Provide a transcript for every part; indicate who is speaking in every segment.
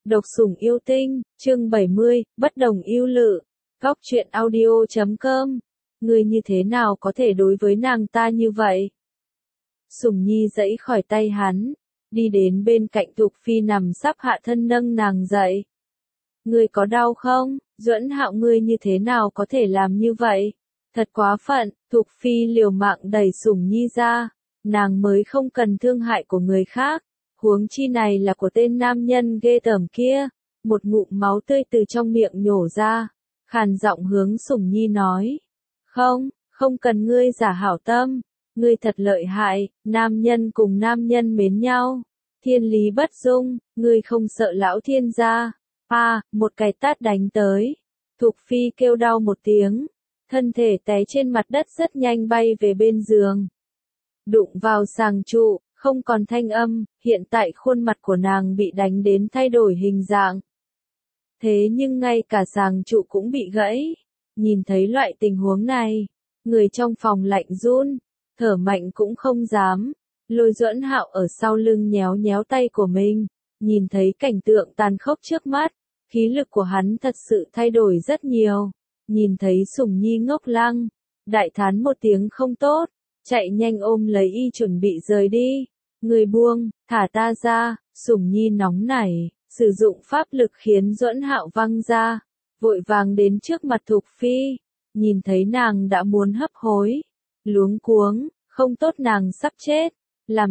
Speaker 1: Độc sủng yêu tinh, chương 70, bất đồng yêu lự. Góc truyện audio.com. Ngươi như thế nào có thể đối với nàng ta như vậy? Sủng Nhi giãy khỏi tay hắn, đi đến bên cạnh Thục Phi nằm sắp hạ thân nâng nàng dậy. Ngươi có đau không? Duẫn Hạo, ngươi như thế nào có thể làm như vậy? Thật quá phận. Thục Phi liều mạng đẩy Sủng Nhi ra, nàng mới không cần thương hại của người khác. Huống chi này là của tên nam nhân ghê tởm kia. Một ngụm máu tươi từ trong miệng nhổ ra, khàn giọng hướng Sủng Nhi nói. Không cần ngươi giả hảo tâm, ngươi thật lợi hại, nam nhân cùng nam nhân mến nhau. Thiên lý bất dung, ngươi không sợ lão thiên gia. Một cái tát đánh tới. Thục Phi kêu đau một tiếng, thân thể té trên mặt đất rất nhanh bay về bên giường. Đụng vào sàng trụ, không còn thanh âm, hiện tại khuôn mặt của nàng bị đánh đến thay đổi hình dạng. Thế nhưng ngay cả sàng trụ cũng bị gãy. Nhìn thấy loại tình huống này, người trong phòng lạnh run, thở mạnh cũng không dám. Lôi Duẫn Hạo ở sau lưng nhéo nhéo tay của mình, nhìn thấy cảnh tượng tàn khốc trước mắt, khí lực của hắn thật sự thay đổi rất nhiều. Nhìn thấy Sủng Nhi ngốc lăng, đại thán một tiếng không tốt, chạy nhanh ôm lấy y chuẩn bị rời đi. Người buông, thả ta ra. Sủng Nhi nóng nảy, sử dụng pháp lực khiến Duẫn Hạo văng ra, vội vàng đến trước mặt Thục Phi, nhìn thấy nàng đã muốn hấp hối, luống cuống, không tốt, nàng sắp chết. Làm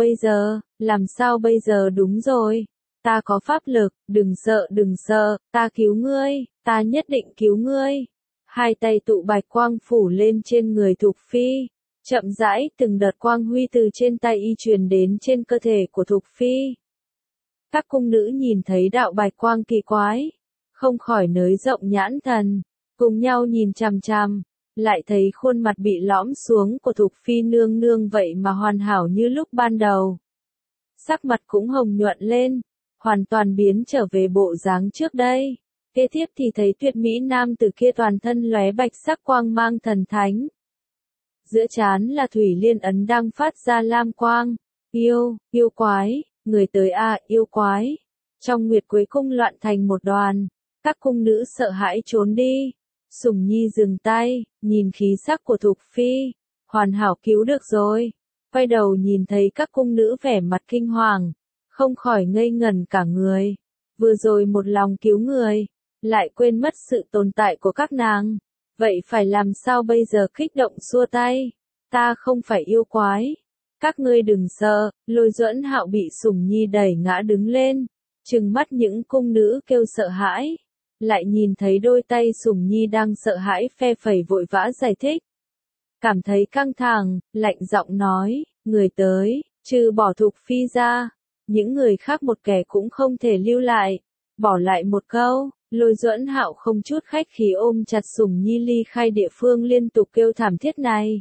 Speaker 1: sao bây giờ? Đúng rồi, ta có pháp lực, đừng sợ, ta cứu ngươi, ta nhất định cứu ngươi. Hai tay tụ bạch quang phủ lên trên người Thục Phi, chậm rãi từng đợt quang huy từ trên tay y truyền đến trên cơ thể của Thục Phi. Các cung nữ nhìn thấy đạo bạch quang kỳ quái, không khỏi nới rộng nhãn thần, cùng nhau nhìn chằm chằm, lại thấy khuôn mặt bị lõm xuống của Thục Phi nương nương vậy mà hoàn hảo như lúc ban đầu. Sắc mặt cũng hồng nhuận lên, hoàn toàn biến trở về bộ dáng trước đây. Kế tiếp thì thấy tuyệt mỹ nam tử kia toàn thân lóe bạch sắc quang mang thần thánh. Giữa trán là thủy liên ấn đang phát ra lam quang. Yêu quái, người tới yêu quái. Trong Nguyệt Quế cung loạn thành một đoàn, các cung nữ sợ hãi trốn đi. Sủng Nhi dừng tay, nhìn khí sắc của Thục Phi, hoàn hảo, cứu được rồi. Quay đầu nhìn thấy các cung nữ vẻ mặt kinh hoàng, không khỏi ngây ngẩn cả người. Vừa rồi một lòng cứu người, lại quên mất sự tồn tại của các nàng. Vậy phải làm sao bây giờ? Kích động xua tay. Ta không phải yêu quái. Các ngươi đừng sợ. Lôi Duẫn Hạo bị Sủng Nhi đẩy ngã đứng lên, trừng mắt những cung nữ kêu sợ hãi. Lại nhìn thấy đôi tay Sủng Nhi đang sợ hãi phe phẩy, vội vã giải thích. Cảm thấy căng thẳng, lạnh giọng nói, người tới, trừ bỏ Thục Phi ra, những người khác một kẻ cũng không thể lưu lại. Bỏ lại một câu. Lôi Duẫn Hạo không chút khách khí ôm chặt Sủng Nhi ly khai địa phương liên tục kêu thảm thiết này.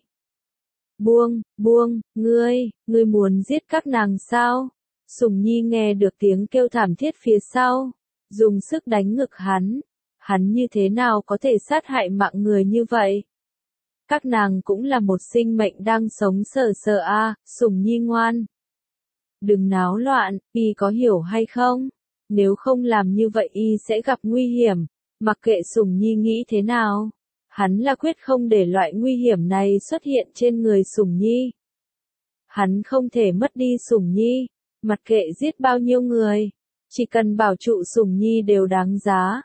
Speaker 1: Buông, ngươi muốn giết các nàng sao? Sủng Nhi nghe được tiếng kêu thảm thiết phía sau, dùng sức đánh ngực hắn như thế nào có thể sát hại mạng người như vậy? Các nàng cũng là một sinh mệnh đang sống sờ Sủng Nhi ngoan. Đừng náo loạn, y có hiểu hay không? Nếu không làm như vậy y sẽ gặp nguy hiểm. Mặc kệ Sủng Nhi nghĩ thế nào, hắn là quyết không để loại nguy hiểm này xuất hiện trên người Sủng Nhi. Hắn không thể mất đi Sủng Nhi, mặc kệ giết bao nhiêu người, chỉ cần bảo trụ Sủng Nhi đều đáng giá.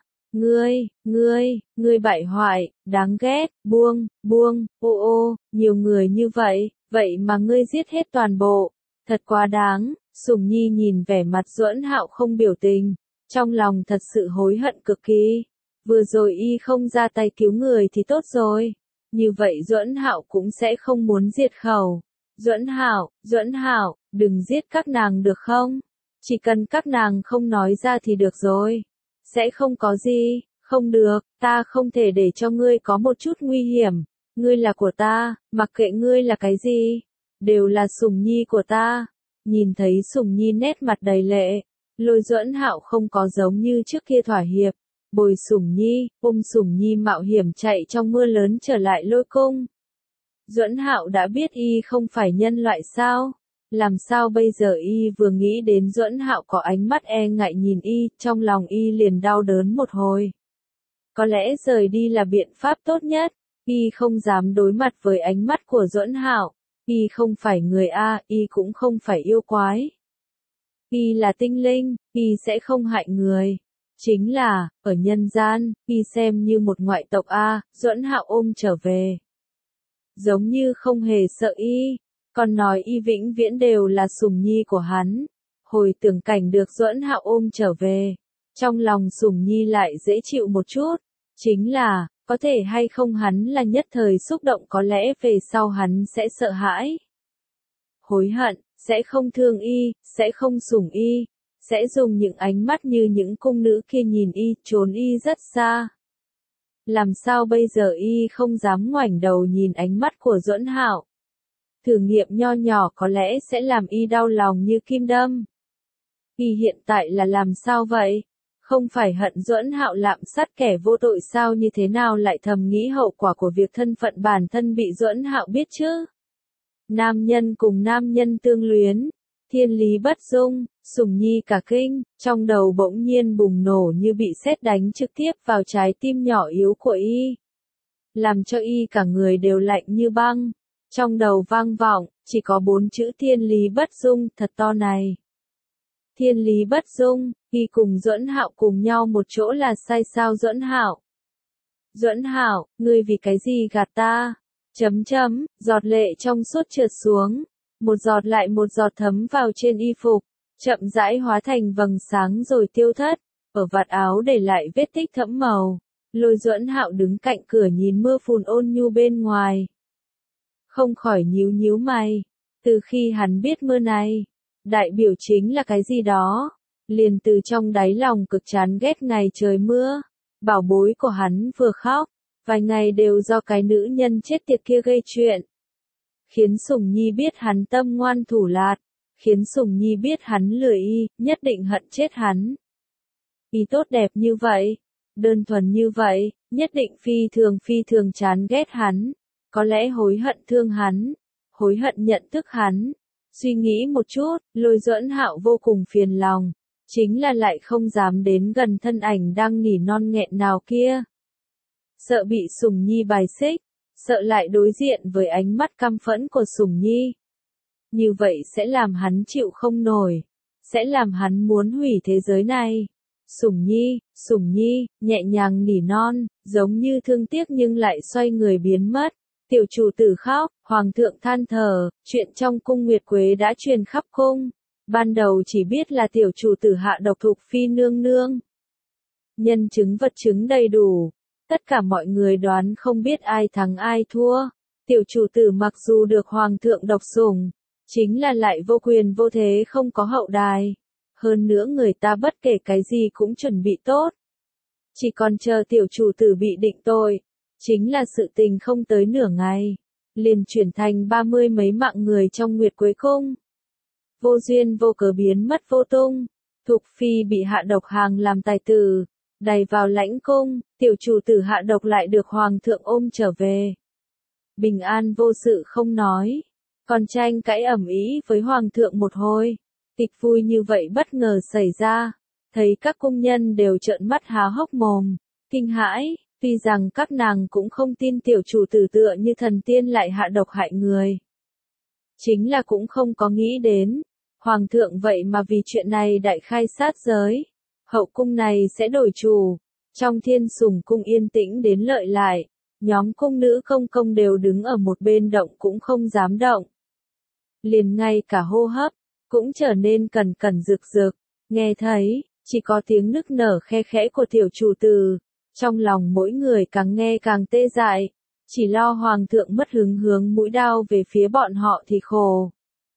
Speaker 1: Ngươi bại hoại, đáng ghét. Buông, nhiều người như vậy mà ngươi giết hết toàn bộ, thật quá đáng. Sủng Nhi nhìn vẻ mặt Duẫn Hạo không biểu tình, trong lòng thật sự hối hận cực kỳ. Vừa rồi y không ra tay cứu người thì tốt rồi, như vậy Duẫn Hạo cũng sẽ không muốn diệt khẩu. Duẫn Hạo, đừng giết các nàng được không? Chỉ cần các nàng không nói ra thì được rồi. Sẽ không có gì. Không được, ta không thể để cho ngươi có một chút nguy hiểm. Ngươi là của ta, mặc kệ ngươi là cái gì, đều là Sủng Nhi của ta. Nhìn thấy Sủng Nhi nét mặt đầy lệ, Lôi Duẫn Hạo không có giống như trước kia thỏa hiệp, bồi Sủng Nhi, ôm Sủng Nhi mạo hiểm chạy trong mưa lớn trở lại Lôi cung. Duẫn Hạo đã biết y không phải nhân loại sao? Làm sao bây giờ y vừa nghĩ đến Duẫn Hạo có ánh mắt e ngại nhìn y, trong lòng y liền đau đớn một hồi. Có lẽ rời đi là biện pháp tốt nhất, y không dám đối mặt với ánh mắt của Duẫn Hạo, y không phải người A, y cũng không phải yêu quái. Y là tinh linh, y sẽ không hại người. Chính là, ở nhân gian, y xem như một ngoại tộc A, Duẫn Hạo ôm trở về. Giống như không hề sợ y, còn nói y vĩnh viễn đều là sủng nhi của hắn. Hồi tưởng cảnh được Duẫn Hạo ôm trở về, trong lòng sủng nhi lại dễ chịu một chút. Chính là, có thể hay không hắn là nhất thời xúc động, có lẽ về sau hắn sẽ sợ hãi. Hối hận, sẽ không thương y, sẽ không sủng y, sẽ dùng những ánh mắt như những cung nữ kia nhìn y, trốn y rất xa. Làm sao bây giờ y không dám ngoảnh đầu nhìn ánh mắt của Duẫn Hạo. Thử nghiệm nho nhỏ có lẽ sẽ làm y đau lòng như kim đâm. Y hiện tại là làm sao vậy? Không phải hận Duẫn Hạo lạm sát kẻ vô tội sao, như thế nào lại thầm nghĩ hậu quả của việc thân phận bản thân bị Duẫn Hạo biết chứ? Nam nhân cùng nam nhân tương luyến, thiên lý bất dung, sủng nhi cả kinh, trong đầu bỗng nhiên bùng nổ như bị sét đánh trực tiếp vào trái tim nhỏ yếu của y. Làm cho y cả người đều lạnh như băng. Trong đầu vang vọng, chỉ có 4 chữ thiên lý bất dung, thật to này. Thiên lý bất dung, y cùng Duẫn Hạo cùng nhau một chỗ là sai sao Duẫn Hạo? Duẫn Hạo, ngươi vì cái gì gạt ta? Giọt lệ trong suốt trượt xuống, một giọt lại một giọt thấm vào trên y phục, chậm rãi hóa thành vầng sáng rồi tiêu thất, ở vạt áo để lại vết tích thẫm màu. Lôi Duẫn Hạo đứng cạnh cửa nhìn mưa phùn ôn nhu bên ngoài. Không khỏi nhíu nhíu mày, từ khi hắn biết mưa này, đại biểu chính là cái gì đó, liền từ trong đáy lòng cực chán ghét ngày trời mưa, bảo bối của hắn vừa khóc, vài ngày đều do cái nữ nhân chết tiệt kia gây chuyện. Khiến Sủng Nhi biết hắn tâm ngoan thủ lạt, khiến Sủng Nhi biết hắn lười y, nhất định hận chết hắn. Y tốt đẹp như vậy, đơn thuần như vậy, nhất định phi thường chán ghét hắn, có lẽ hối hận thương hắn, hối hận nhận thức hắn. Suy nghĩ một chút, Lôi Duẫn Hạo vô cùng phiền lòng, chính là lại không dám đến gần thân ảnh đang nỉ non nghẹn nào kia. Sợ bị Sủng Nhi bài xích, sợ lại đối diện với ánh mắt căm phẫn của Sủng Nhi. Như vậy sẽ làm hắn chịu không nổi, sẽ làm hắn muốn hủy thế giới này. Sủng Nhi, nhẹ nhàng nỉ non, giống như thương tiếc nhưng lại xoay người biến mất. Tiểu chủ tử khóc, hoàng thượng than thở, chuyện trong cung Nguyệt Quế đã truyền khắp cung. Ban đầu chỉ biết là tiểu chủ tử hạ độc Thục Phi nương nương. Nhân chứng vật chứng đầy đủ, tất cả mọi người đoán không biết ai thắng ai thua. Tiểu chủ tử mặc dù được hoàng thượng độc sủng, chính là lại vô quyền vô thế không có hậu đài. Hơn nữa người ta bất kể cái gì cũng chuẩn bị tốt. Chỉ còn chờ tiểu chủ tử bị định tội. Chính là sự tình không tới nửa ngày, liền chuyển thành 30 mấy mạng người trong Nguyệt Quế cung. Vô duyên vô cớ biến mất vô tung, Thục Phi bị hạ độc hàng làm tài tử, đày vào lãnh cung, tiểu chủ tử hạ độc lại được hoàng thượng ôm trở về. Bình an vô sự không nói, còn tranh cãi ầm ĩ với hoàng thượng một hồi. Kịch vui như vậy bất ngờ xảy ra, thấy các cung nhân đều trợn mắt há hốc mồm, kinh hãi. Tuy rằng các nàng cũng không tin tiểu chủ tử tựa như thần tiên lại hạ độc hại người. Chính là cũng không có nghĩ đến, hoàng thượng vậy mà vì chuyện này đại khai sát giới. Hậu cung này sẽ đổi chủ, trong Thiên Sủng cung yên tĩnh đến lợi lại, nhóm cung nữ công công đều đứng ở một bên động cũng không dám động. Liền ngay cả hô hấp, cũng trở nên cẩn cẩn rực rực, nghe thấy, chỉ có tiếng nức nở khe khẽ của tiểu chủ tử. Trong lòng mỗi người càng nghe càng tê dại, chỉ lo hoàng thượng mất hứng hướng mũi đao về phía bọn họ thì khổ.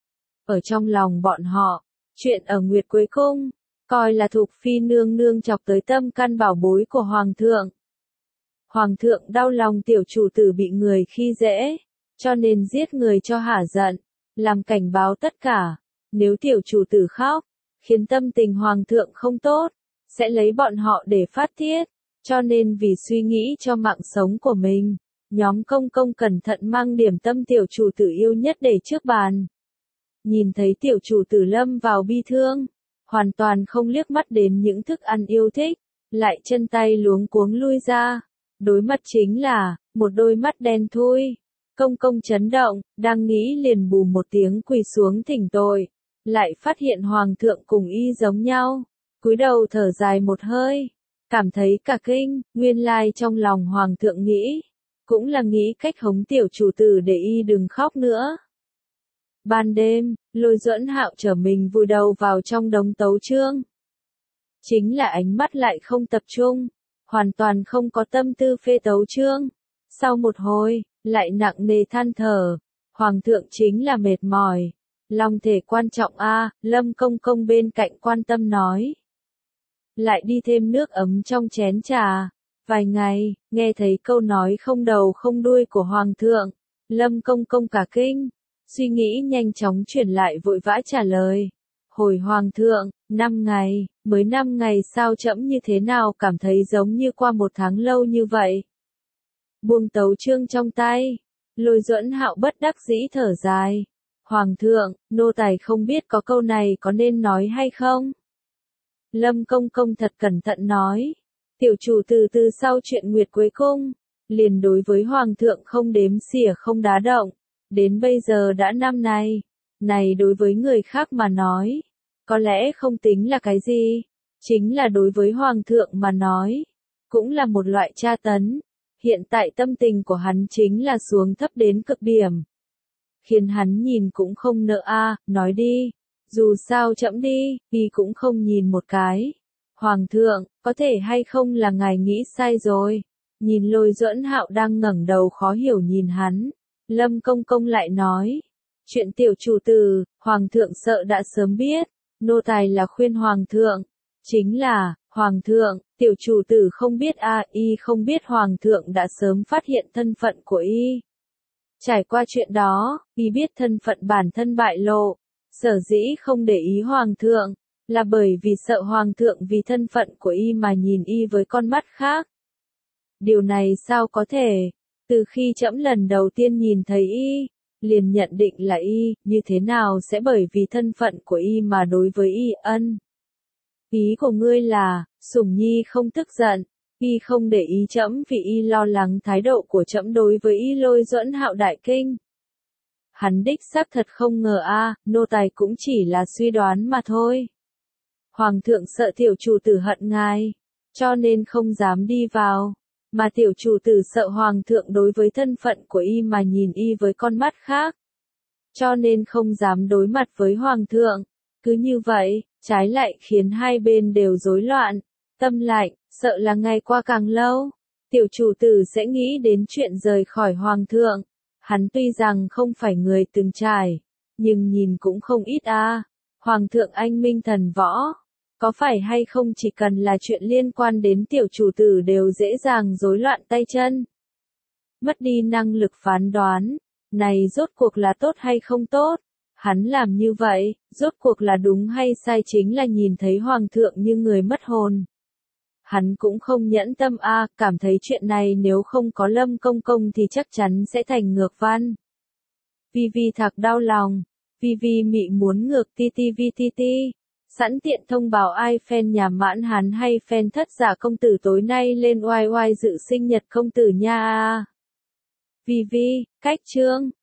Speaker 1: Ở trong lòng bọn họ, chuyện ở Nguyệt Quế cung, coi là Thục Phi nương nương chọc tới tâm căn bảo bối của hoàng thượng. Hoàng thượng đau lòng tiểu chủ tử bị người khi dễ, cho nên giết người cho hả giận, làm cảnh báo tất cả, nếu tiểu chủ tử khóc, khiến tâm tình hoàng thượng không tốt, sẽ lấy bọn họ để phát tiết. Cho nên vì suy nghĩ cho mạng sống của mình, nhóm công công cẩn thận mang điểm tâm tiểu chủ tử yêu nhất để trước bàn. nhìn thấy tiểu chủ tử lâm vào bi thương, hoàn toàn không liếc mắt đến những thức ăn yêu thích, lại chân tay luống cuống lui ra. Đối mặt chính là một đôi mắt đen thui. Công công chấn động, đang nghĩ liền bù một tiếng quỳ xuống thỉnh tội, lại phát hiện hoàng thượng cùng y giống nhau, cúi đầu thở dài một hơi, cảm thấy cả kinh. Nguyên lai trong lòng hoàng thượng nghĩ, cũng là nghĩ cách hống tiểu chủ tử để y đừng khóc nữa. Ban đêm, Lôi Duẫn Hạo trở mình vùi đầu vào trong đống tấu chương. Chính là ánh mắt lại không tập trung, hoàn toàn không có tâm tư phê tấu chương. Sau một hồi, lại nặng nề than thở, hoàng thượng chính là mệt mỏi. Long thể quan trọng a, Lâm công công bên cạnh quan tâm nói. Lại đi thêm nước ấm trong chén trà. Vài ngày, nghe thấy câu nói không đầu không đuôi của hoàng thượng, Lâm công công cả kinh, suy nghĩ nhanh chóng chuyển lại vội vã trả lời. Hồi hoàng thượng, 5 ngày, mới 5 ngày sao trẫm như thế nào cảm thấy giống như qua một tháng lâu như vậy. Buông tấu chương trong tay, Lôi Duẫn Hạo bất đắc dĩ thở dài. Hoàng thượng, nô tài không biết có câu này có nên nói hay không? Lâm công công thật cẩn thận nói. Tiểu chủ từ sau chuyện Nguyệt Quế Cung, liền đối với hoàng thượng không đếm xỉa không đá động. Đến bây giờ đã năm nay, này đối với người khác mà nói, có lẽ không tính là cái gì, chính là đối với hoàng thượng mà nói, cũng là một loại tra tấn. Hiện tại tâm tình của hắn chính là xuống thấp đến cực điểm, khiến hắn nhìn cũng không nỡ a, nói đi, dù sao chậm đi, y cũng không nhìn một cái. Hoàng thượng, có thể hay không là ngài nghĩ sai rồi. Nhìn Lôi Duẫn Hạo đang ngẩng đầu khó hiểu nhìn hắn, Lâm công công lại nói, chuyện tiểu chủ tử, hoàng thượng sợ đã sớm biết, nô tài là khuyên hoàng thượng, chính là, hoàng thượng, tiểu chủ tử không biết a, y không biết hoàng thượng đã sớm phát hiện thân phận của y. Trải qua chuyện đó, y biết thân phận bản thân bại lộ, sở dĩ không để ý hoàng thượng, là bởi vì sợ hoàng thượng vì thân phận của y mà nhìn y với con mắt khác. Điều này sao có thể? Từ khi trẫm lần đầu tiên nhìn thấy y, liền nhận định là y, như thế nào sẽ bởi vì thân phận của y mà đối với y ân. Ý của ngươi là, Sủng Nhi không tức giận, y không để ý trẫm vì y lo lắng thái độ của trẫm đối với y. Lôi Duẫn Hạo đại kinh. Hắn đích xác thật không ngờ a, nô tài cũng chỉ là suy đoán mà thôi. Hoàng thượng sợ tiểu chủ tử hận ngài, cho nên không dám đi vào, mà tiểu chủ tử sợ hoàng thượng đối với thân phận của y mà nhìn y với con mắt khác, cho nên không dám đối mặt với hoàng thượng. Cứ như vậy, trái lại khiến hai bên đều rối loạn, tâm lạnh, sợ là ngày qua càng lâu, tiểu chủ tử sẽ nghĩ đến chuyện rời khỏi hoàng thượng. Hắn tuy rằng không phải người từng trải, nhưng nhìn cũng không ít a. Hoàng thượng anh minh thần võ, có phải hay không chỉ cần là chuyện liên quan đến tiểu chủ tử đều dễ dàng rối loạn tay chân. Mất đi năng lực phán đoán, này rốt cuộc là tốt hay không tốt? Hắn làm như vậy, rốt cuộc là đúng hay sai chính là nhìn thấy hoàng thượng như người mất hồn. Hắn cũng không nhẫn tâm a, cảm thấy chuyện này nếu không có Lâm công công thì chắc chắn sẽ thành ngược văn. Vi Vi thạc đau lòng, Vi Vi mị muốn ngược ti ti vi ti ti. Sẵn tiện thông báo ai fan nhà Mãn Hán hay fan Thất Giả công tử tối nay lên oai oai dự sinh nhật công tử nha. Vi Vi, cách chương.